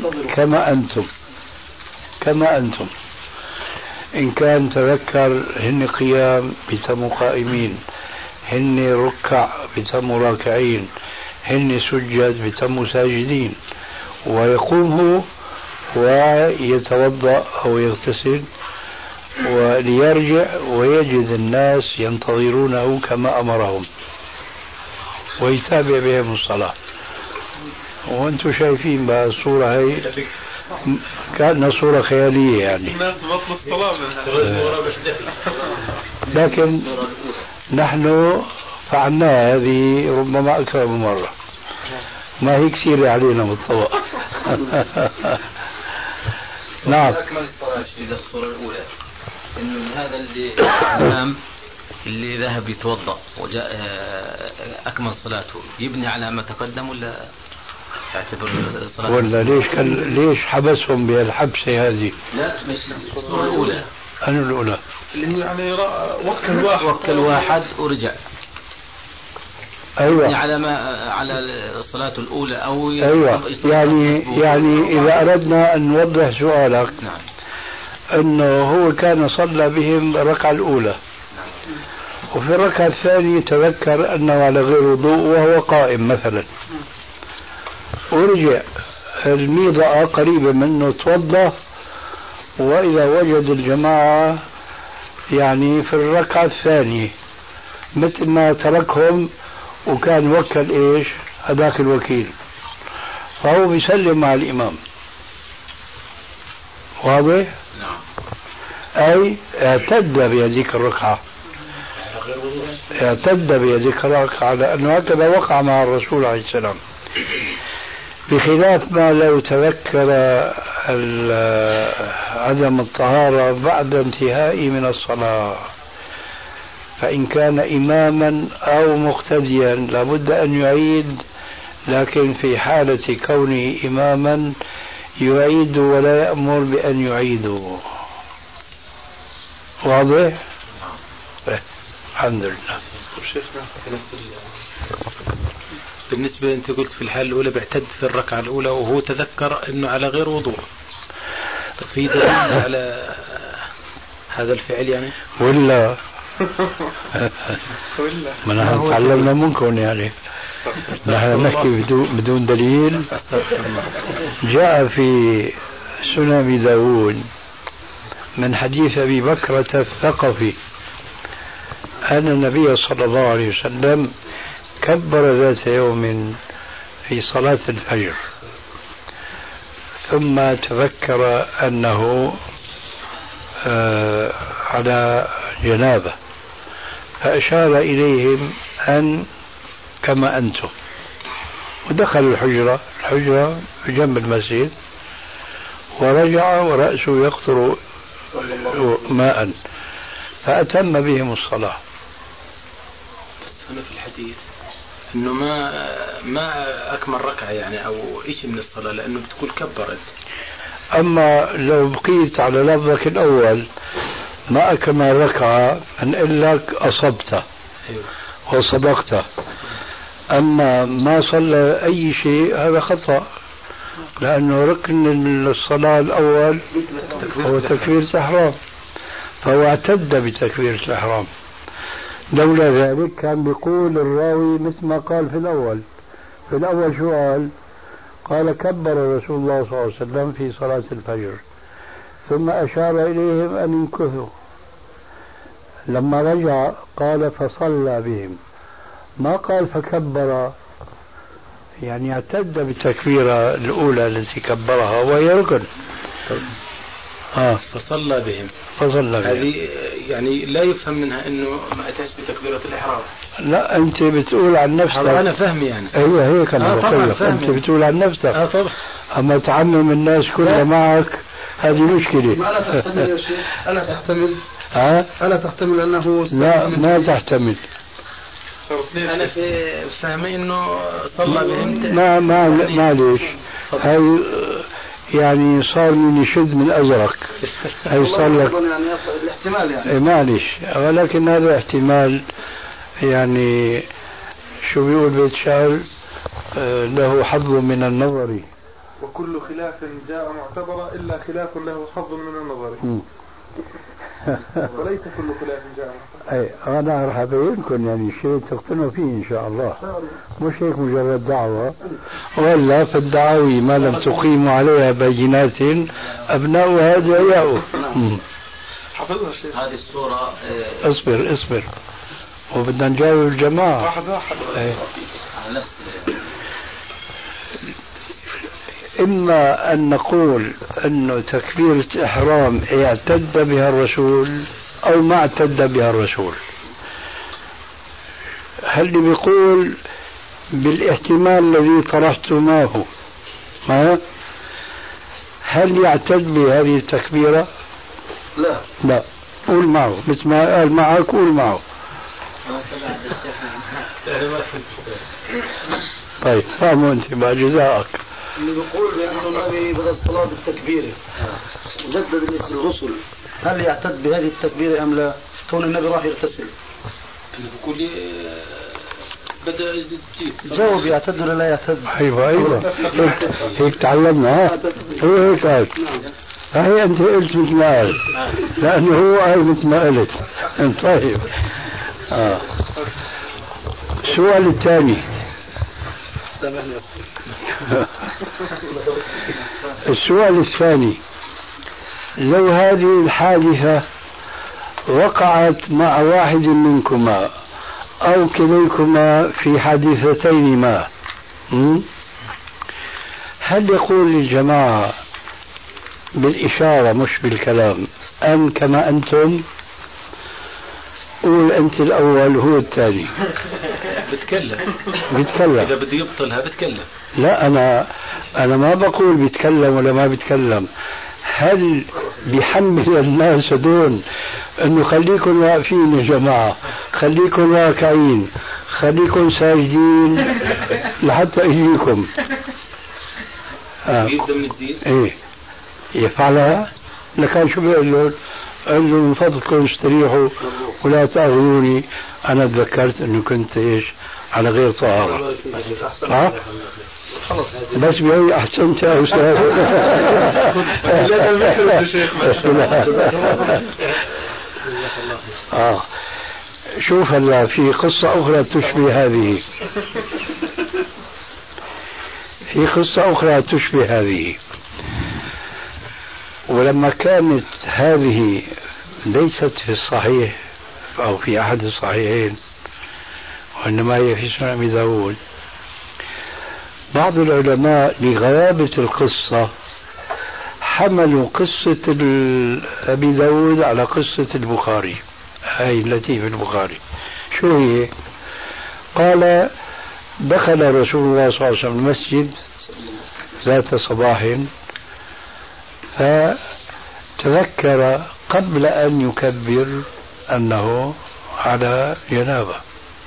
كما أنتم إن كان تذكر هن قيام بتموا قائمين، هن ركع بتموا راكعين، هن سجد بتموا ساجدين، ويقوم هو ويتوضأ أو يغتسل وليرجع ويجد الناس ينتظرونه كما أمرهم ويتابع بهم الصلاة. وأنتم شايفين بقى الصورة هي كأنها صورة خيالية يعني، لكن نحن فعلناها هذه ربما أكثر من مرة، ما هي كثيرة علينا بالطبع. نعم. أكمل الصلاة في الصورة الأولى إنه هذا الإمام اللي ذهب يتوضأ وجاء أكمل صلاته يبني على ما تقدم ولا يعتبر الصلاة ولا ليش حبسهم بهالحبسة هذه؟ لا مش الصورة الأولى. أنا الأولى اللي يعني وكل واحد ورجع. أيوة. على الصلاة الأولى أو أيوة. يعني إذا أردنا أن نوضح سؤالك، نعم. أنه هو كان صلى بهم الركعة الأولى، نعم. وفي الركعة الثانية تذكر أنه على غير وضوء وهو قائم مثلا، ورجع الميضة قريبة منه توضأ، وإذا وجد الجماعة يعني في الركعة الثانية مثل ما تركهم وكان وكل إيش هذاك الوكيل، فهو بيسلم مع الإمام. واضح؟ نعم. أي اعتد بهذيك الركعة، اعتد بهذيك الركعة، لأنه هكذا وقع مع الرسول عليه السلام، بخلاف ما لو تذكر عدم الطهارة بعد انتهائه من الصلاة، فإن كان إماما أو مقتديا لابد أن يعيد، لكن في حالة كونه إماما يعيد ولا يأمر بأن يعيدوا. واضح؟ الحمد لله. بالنسبة أنت قلت في الحالة الأولى بيعتد في الركعة الأولى وهو تذكر أنه على غير وضوء، في دليل على هذا الفعل يعني؟ ولا ما نحن تعلمنا منكم يعني، نحن نحكي بدون دليل. جاء في سنن داود من حديث أبي بكرة الثقفي أن النبي صلى الله عليه وسلم كبر ذات يوم في صلاة الفجر، ثم تذكر أنه على جنابه، فأشار إليهم أن كما أنتم، ودخل الحجرة بجنب المسجد، ورجع ورأسه يقطر ماء، فأتم بهم الصلاة. هنا في الحديث انه ما اكمل ركعه يعني او شيء من الصلاه، لانه بتقول كبرت. اما لو بقيت على لفظك الاول ما اكمل ركعه نقول لك اصبت وصدقت، اما ما صلى اي شيء هذا خطا، لانه ركن الصلاه الاول هو تكبيره الاحرام، فهو اعتد بتكبيره الاحرام. لولا ذلك كان بيقول الراوي مثل ما قال في الأول شو قال كبر رسول الله صلى الله عليه وسلم في صلاة الفجر، ثم أشار إليهم أن يمكثوا. لما رجع قال فصلى بهم، ما قال فكبر، يعني اعتد بالتكبيرة الأولى التي كبرها وهي ركن. فصلى بهم. هذه يعني لا يفهم منها انه ما اتاش بتكبيرة الإحرام. لا انت بتقول عن نفسك. انا فهمي يعني. ايوه هيك انا بقول لك، انت بتقول عن نفسك. طبعا. اما تعمم الناس كلها معك هذه مشكلة. ما لا تحتمل يا شيخ؟ ألا تحتمل؟ ألا تحتمل أنه لا ما تحتمل. أنا في فهمي إنه صلى بهم. معليش هاي يعني صار من يشد من أزرق. هاي صار لك يعني الاحتمال يعني. معليش، ولكن هذا احتمال يعني شو بيقول بيت شعر له حظ من النظر. وكل خلاف جاء معتبرا إلا خلاف له حظ من النظر. وليس كل خلاف جاء معتبرا. أنا راح أبينكم يعني شيء تقتنعوا فيه إن شاء الله، مش هيك مجرد دعوة. ولا في الدعاوي ما لم تقيموا عليها بينات أبناؤها جاءوا. حفظها الشيخ. هذه الصورة اصبر وبدنا نجاوب الجماعة. واحد على نفس إما أن نقول أنه تكبيرة إحرام اعتد بها الرسول أو ما اعتد بها الرسول. هل بيقول بالاحتمال الذي طرحتماه هل يعتد بهذه التكبيرة؟ لا قول معه مثل ما قال معك، قول معه. طيب فهموا أنت ما جزاءك. اللي بيقول بأنه النبي بدأ الصلاة بالتكبيرة وجدد الغسل، هل يعتد بهذه التكبيرة أم لا؟ كون النبي راح يغتسل. اللي بيقول لي بدأ يجدد كيف؟ جاوب يعتد ولا لا يعتد؟ أيوة هيك تعلمنا. هو هيك قال. هي أنت قلت مثل ما قال، لأنه هو قال مثل ما قلت. طيب السؤال الثاني. السؤال الثاني، لو هذه الحادثة وقعت مع واحد منكما أو كليكما في حادثتين ما، هل يقول للجماعة بالإشارة مش بالكلام أن كما أنتم؟ قول أنت الأول هو الثاني. بتكلم إذا بده يبطلها بتكلم. لا أنا ما بقول بيتكلم ولا ما بيتكلم. هل بيحمل الناس دون أنه خليكم واقفين يا جماعة، خليكم راكعين، خليكم ساجدين لحتى يجيكم يبدأ من جديد؟ إيه يفعلها؟ لكان شو بيقول له؟ قال له من فضلكم استريحوا ولا تأخذوني، أنا تذكرت أنه كنت إيش على غير طهارة. خلص بس بيقول أحسنت يا أستاذ. شوف هلا في قصة أخرى تشبه هذه. ولما كانت هذه ليست في الصحيح أو في أحد الصحيحين وإنما هي في سنن أبي داود، بعض العلماء لغرابة القصة حملوا قصة أبي داود على قصة البخاري، هاي التي في البخاري. شو هي؟ قال دخل رسول الله صلى الله عليه وسلم المسجد ذات صباح فتذكر قبل أن يكبر أنه على جنابة،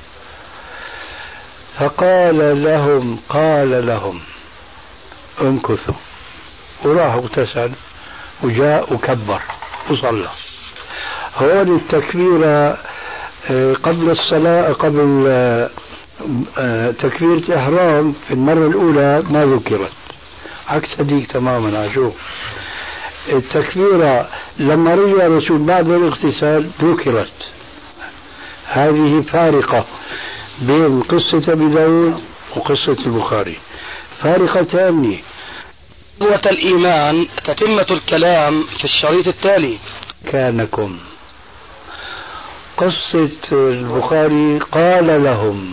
فقال لهم امكثوا، وراح اغتسل وجاء وكبر وصلى. هون التكبير قبل الصلاة، قبل تكبيرة الإحرام في المرة الأولى ما ذكرت، عكس هذيك تماما. عشو التكبيرة لما رجع الرسول بعد الاغتسال ذكرت. هذه فارقة بين قصة أبي داود وقصة البخاري، فارقة تامة. قوة الإيمان تتمة الكلام في الشريط التالي. كانكم قصة البخاري قال لهم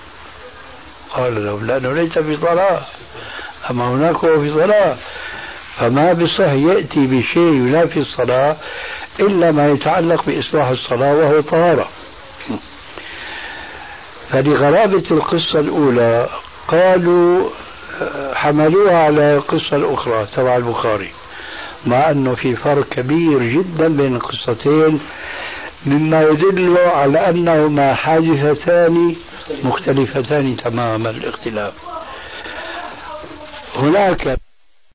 لأنه ليس في صلاة، أما هناك هو في صلاة، فما بصح يأتي بشيء ينافي الصلاة إلا ما يتعلق بإصلاح الصلاة وهو طهارة. فلغرابة القصة الأولى قالوا حملوها على القصة الأخرى تبع البخاري، مع أنه في فرق كبير جدا بين القصتين، مما يدل على أنهما حادثتان مختلفتان تماما الاختلاف. هناك